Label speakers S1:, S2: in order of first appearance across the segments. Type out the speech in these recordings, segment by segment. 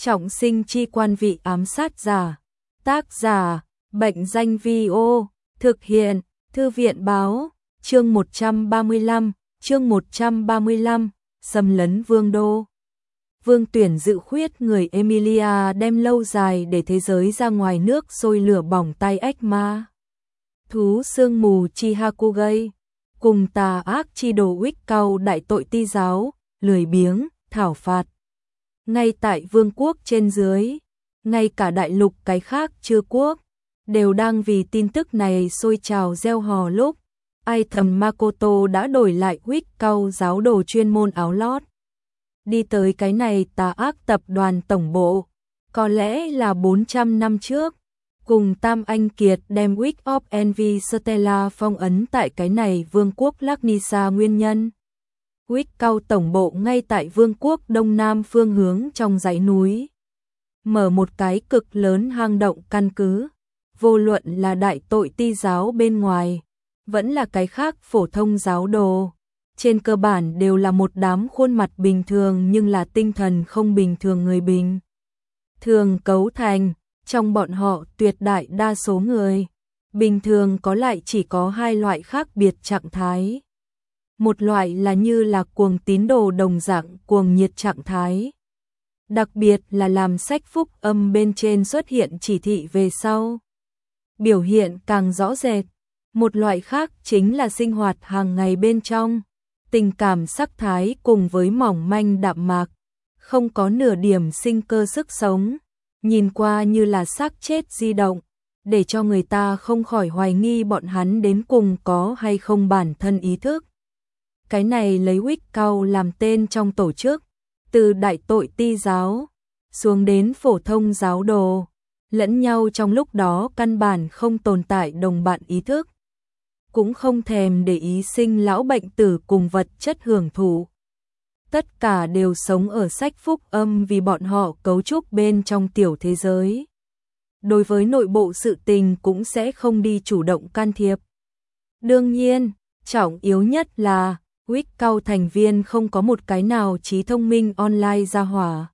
S1: Trọng sinh chi quan vị ám sát giả. Tác giả, Bệnh danh Vi-ô, thực hiện, Thư viện báo, chương 135, xâm lấn vương đô. Vương Tuyển dự khuyết người Emilia đem lâu dài để thế giới ra ngoài nước sôi lửa bỏng tay ách ma. Thú sương mù chi Hakugei, cùng tà ác chi đồ Uých Cao đại tội ti giáo, lười biếng, thảo phạt. Ngay tại vương quốc trên dưới, ngay cả đại lục cái khác chư quốc, đều đang vì tin tức này sôi trào reo hò lúc ai thầm Makoto đã đổi lại Uých Cao giáo đồ chuyên môn áo lót. Đi tới cái này tà ác tập đoàn tổng bộ, có lẽ là 400 năm trước, cùng Tam Anh Kiệt đem Week of Envy Stella phong ấn tại cái này vương quốc Laknisa nguyên nhân. Week Cao tổng bộ ngay tại vương quốc đông nam phương hướng trong dãy núi. Mở một cái cực lớn hang động căn cứ, vô luận là đại tội ti giáo bên ngoài, vẫn là cái khác phổ thông giáo đồ. Trên cơ bản đều là một đám khuôn mặt bình thường nhưng là tinh thần không bình thường người bình thường cấu thành, trong bọn họ tuyệt đại đa số người bình thường có lại chỉ có hai loại khác biệt trạng thái. Một loại là như là cuồng tín đồ đồng dạng cuồng nhiệt trạng thái. Đặc biệt là làm sách phúc âm bên trên xuất hiện chỉ thị về sau. Biểu hiện càng rõ rệt. Một loại khác chính là sinh hoạt hàng ngày bên trong. Tình cảm sắc thái cùng với mỏng manh đạm mạc, không có nửa điểm sinh cơ sức sống, nhìn qua như là xác chết di động, để cho người ta không khỏi hoài nghi bọn hắn đến cùng có hay không bản thân ý thức. Cái này lấy Weích Cao làm tên trong tổ chức, từ đại tội ti giáo, xuống đến phổ thông giáo đồ, lẫn nhau trong lúc đó căn bản không tồn tại đồng bạn ý thức. Cũng không thèm để ý sinh lão bệnh tử cùng vật chất hưởng thụ. Tất cả đều sống ở sách phúc âm vì bọn họ cấu trúc bên trong tiểu thế giới. Đối với nội bộ sự tình cũng sẽ không đi chủ động can thiệp. Đương nhiên, trọng yếu nhất là Weích Cao thành viên không có một cái nào trí thông minh online ra hỏa.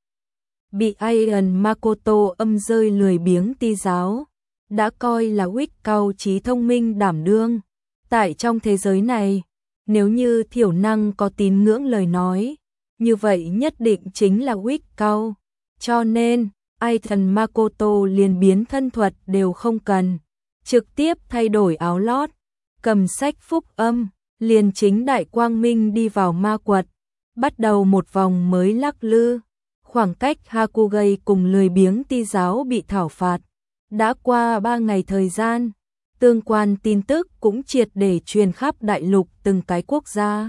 S1: Bị Ian Makoto âm rơi lười biếng ti giáo, đã coi là Weích Cao trí thông minh đảm đương. Tại trong thế giới này, nếu như thiểu năng có tín ngưỡng lời nói, như vậy nhất định chính là Weích Cao. Cho nên, ai thần Makoto liền biến thân thuật đều không cần, trực tiếp thay đổi áo lót, cầm sách phúc âm, liền chính đại quang minh đi vào ma quật, bắt đầu một vòng mới lắc lư. Khoảng cách Hakugei cùng lười biếng ti giáo bị thảo phạt, đã qua 3 ngày thời gian. Tương quan tin tức cũng triệt để truyền khắp đại lục từng cái quốc gia.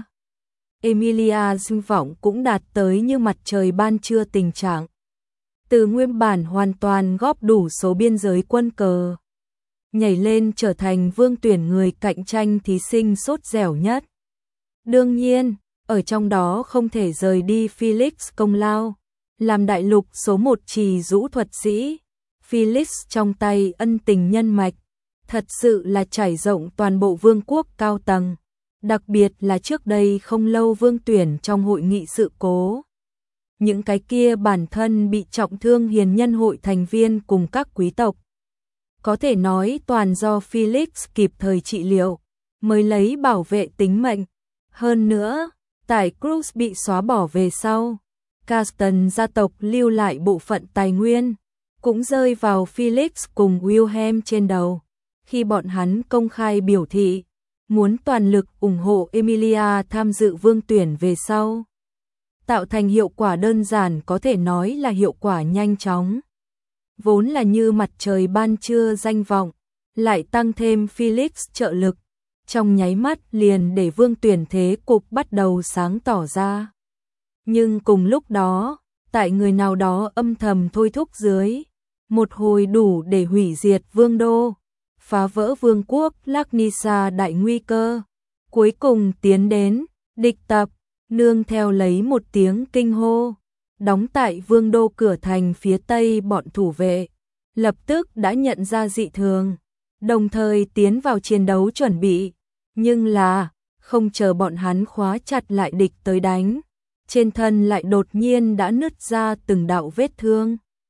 S1: Emilia danh vọng cũng đạt tới như mặt trời ban trưa tình trạng. Từ nguyên bản hoàn toàn góp đủ số biên giới quân cờ, nhảy lên trở thành vương tuyển người cạnh tranh thí sinh sốt dẻo nhất. Đương nhiên, ở trong đó không thể rời đi Felix công lao, làm đại lục số 1 trì rũ thuật sĩ. Felix trong tay ân tình nhân mạch, thật sự là trải rộng toàn bộ vương quốc cao tầng, đặc biệt là trước đây không lâu vương tuyển trong hội nghị sự cố. Những cái kia bản thân bị trọng thương hiền nhân hội thành viên cùng các quý tộc. Có thể nói toàn do Felix kịp thời trị liệu, mới lấy bảo vệ tính mệnh. Hơn nữa, tại Cruz bị xóa bỏ về sau, Caston gia tộc lưu lại bộ phận tài nguyên, cũng rơi vào Felix cùng Wilhelm trên đầu. Khi bọn hắn công khai biểu thị, muốn toàn lực ủng hộ Emilia tham dự vương tuyển về sau. Tạo thành hiệu quả đơn giản có thể nói là hiệu quả nhanh chóng. Vốn là như mặt trời ban trưa danh vọng, lại tăng thêm Felix trợ lực. Trong nháy mắt liền để vương tuyển thế cục bắt đầu sáng tỏ ra. Nhưng cùng lúc đó, tại người nào đó âm thầm thôi thúc dưới, một hồi đủ để hủy diệt vương đô, phá vỡ vương quốc Laknisa đại nguy cơ, cuối cùng tiến đến, địch tập, nương theo lấy một tiếng kinh hô, đóng tại vương đô cửa thành phía tây bọn thủ vệ, lập tức đã nhận ra dị thường, đồng thời tiến vào chiến đấu chuẩn bị, nhưng là, không chờ bọn hắn khóa chặt lại địch tới đánh, trên thân lại đột nhiên đã nứt ra từng đạo vết thương.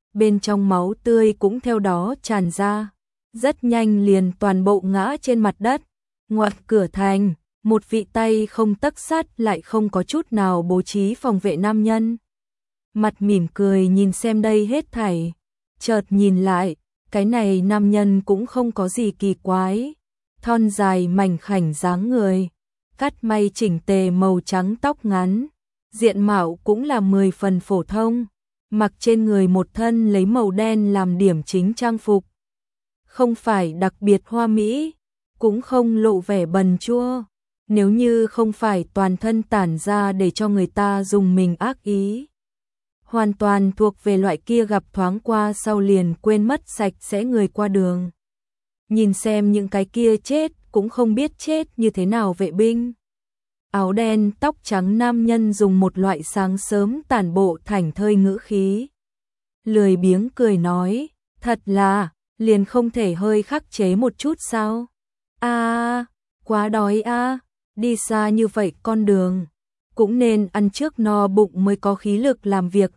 S1: bên trong máu tươi cũng theo đó tràn ra, rất nhanh liền toàn bộ ngã trên mặt đất. Ngoặt cửa thành, một vị tay không tấc sắt lại không có chút nào bố trí phòng vệ nam nhân. Mặt mỉm cười nhìn xem đây hết thảy, chợt nhìn lại, cái này nam nhân cũng không có gì kỳ quái, thon dài mảnh khảnh dáng người, cắt may chỉnh tề màu trắng tóc ngắn, diện mạo cũng là 10 phần phổ thông, mặc trên người một thân lấy màu đen làm điểm chính trang phục. Không phải đặc biệt hoa mỹ, cũng không lộ vẻ bần chua, nếu như không phải toàn thân tản ra để cho người ta dùng mình ác ý. Hoàn toàn thuộc về loại kia gặp thoáng qua sau liền quên mất sạch sẽ người qua đường. Nhìn xem những cái kia chết cũng không biết chết như thế nào vệ binh. Áo đen tóc trắng nam nhân dùng một loại sáng sớm tản bộ thảnh thơi ngữ khí. Lười biếng cười nói, thật là, liền không thể hơi khắc chế một chút sao? Quá đói đi xa như vậy con đường, cũng nên ăn trước no bụng mới có khí lực làm việc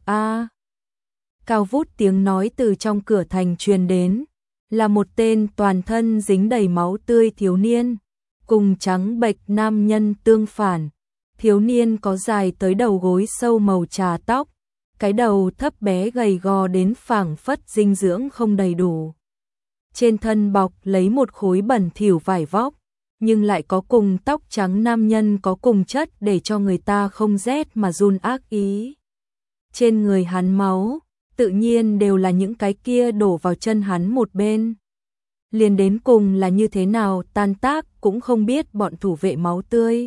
S1: Cao vút tiếng nói từ trong cửa thành truyền đến, là một tên toàn thân dính đầy máu tươi thiếu niên, cùng trắng bệch nam nhân tương phản. Thiếu niên có dài tới đầu gối sâu màu trà tóc, cái đầu thấp bé gầy gò đến phảng phất dinh dưỡng không đầy đủ. Trên thân bọc lấy một khối bẩn thỉu vải vóc, nhưng lại có cùng tóc trắng nam nhân có cùng chất để cho người ta không rét mà run ác ý. Trên người hắn máu, tự nhiên đều là những cái kia đổ vào chân hắn một bên. Liền đến cùng là như thế nào tan tác cũng không biết bọn thủ vệ máu tươi.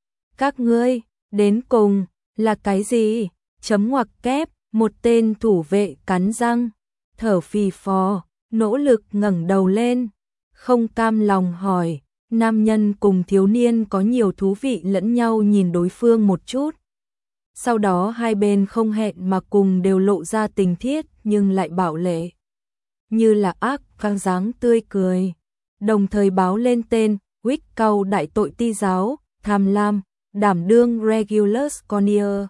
S1: Các ngươi, đến cùng, là cái gì? Chấm ngoặc kép, một tên thủ vệ cắn răng, thở phì phò, nỗ lực ngẩng đầu lên, không cam lòng hỏi. Nam nhân cùng thiếu niên có nhiều thú vị lẫn nhau nhìn đối phương một chút. Sau đó hai bên không hẹn mà cùng đều lộ ra tình thiết nhưng lại bảo lệ. Như là ác căng dáng tươi cười. Đồng thời báo lên tên, Wick Cao đại tội ti giáo, tham lam, đảm đương Regulus Cornier.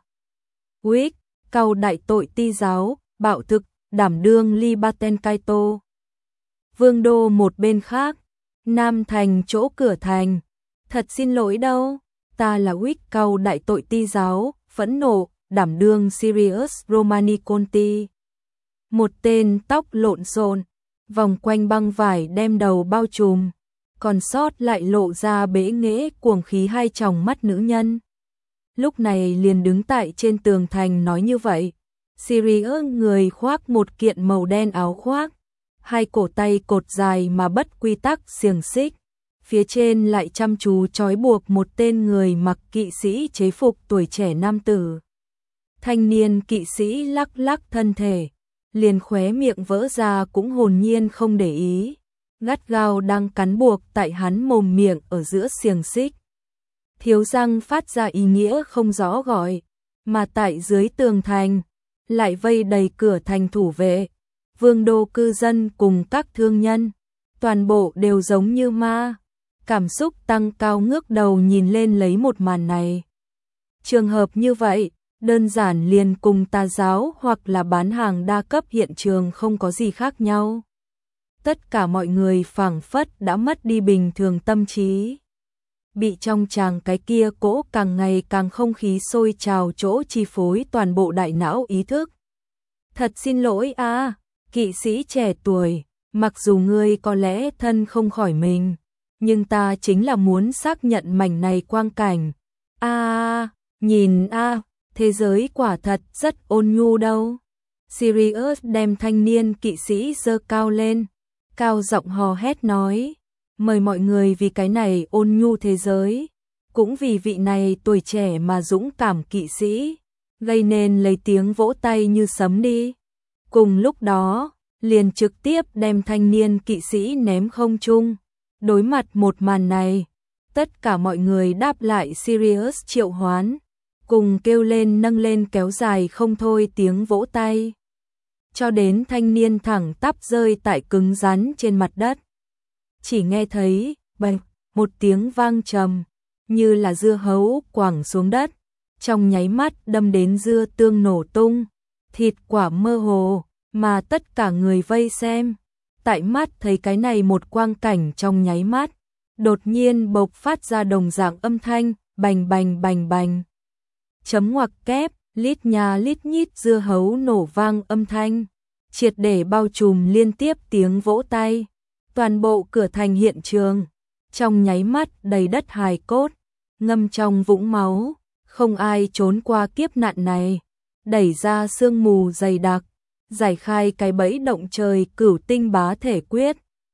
S1: Wick Cao đại tội ti giáo, bạo thực, đảm đương Libaten Kaito. Vương đô một bên khác. Nam thành chỗ cửa thành, thật xin lỗi đâu, ta là Wick Cao đại tội ti giáo, phẫn nộ, đảm đương Sirius Romani Conti. Một tên tóc lộn xộn, vòng quanh băng vải đem đầu bao trùm, còn sót lại lộ ra bẽ nghễ cuồng khí hai tròng mắt nữ nhân. Lúc này liền đứng tại trên tường thành nói như vậy, Sirius người khoác một kiện màu đen áo khoác, hai cổ tay cột dài mà bất quy tắc xiềng xích, phía trên lại chăm chú trói buộc một tên người mặc kỵ sĩ chế phục tuổi trẻ nam tử. Thanh niên kỵ sĩ lắc lắc thân thể, liền khóe miệng vỡ ra cũng hồn nhiên không để ý, gắt gao đang cắn buộc tại hắn mồm miệng ở giữa xiềng xích. Thiếu răng phát ra ý nghĩa không rõ gọi, mà tại dưới tường thành, lại vây đầy cửa thành thủ vệ. Vương đô cư dân cùng các thương nhân, toàn bộ đều giống như ma, cảm xúc tăng cao ngước đầu nhìn lên lấy một màn này. Trường hợp như vậy, đơn giản liền cùng tà giáo hoặc là bán hàng đa cấp hiện trường không có gì khác nhau. Tất cả mọi người phảng phất đã mất đi bình thường tâm trí. Bị trong tràng cái kia cỗ càng ngày càng không khí sôi trào chỗ chi phối toàn bộ đại não ý thức. Thật xin lỗi kỵ sĩ trẻ tuổi, mặc dù ngươi có lẽ thân không khỏi mình, nhưng ta chính là muốn xác nhận mảnh này quang cảnh. Nhìn thế giới quả thật rất ôn nhu đâu. Sirius đem thanh niên kỵ sĩ giơ cao lên, cao giọng hò hét nói, mời mọi người vì cái này ôn nhu thế giới, cũng vì vị này tuổi trẻ mà dũng cảm kỵ sĩ, gây nên lấy tiếng vỗ tay như sấm đi. Cùng lúc đó, liền trực tiếp đem thanh niên kỵ sĩ ném không trung. Đối mặt một màn này, tất cả mọi người đáp lại Sirius triệu hoán, cùng kêu lên nâng lên kéo dài không thôi tiếng vỗ tay. Cho đến thanh niên thẳng tắp rơi tại cứng rắn trên mặt đất. Chỉ nghe thấy, bành, một tiếng vang trầm, như là dưa hấu quẳng xuống đất, trong nháy mắt đâm đến dưa tương nổ tung, thịt quả mơ hồ, mà tất cả người vây xem. Tại mắt thấy cái này một quang cảnh trong nháy mắt, đột nhiên bộc phát ra đồng dạng âm thanh, bành bành bành bành. Chấm ngoặc kép, lít nha lít nhít dưa hấu nổ vang âm thanh, triệt để bao trùm liên tiếp tiếng vỗ tay. Toàn bộ cửa thành hiện trường, trong nháy mắt đầy đất hài cốt, ngâm trong vũng máu, không ai trốn qua kiếp nạn này. Đẩy ra sương mù dày đặc, giải khai cái bẫy động trời cửu tinh bá thể quyết.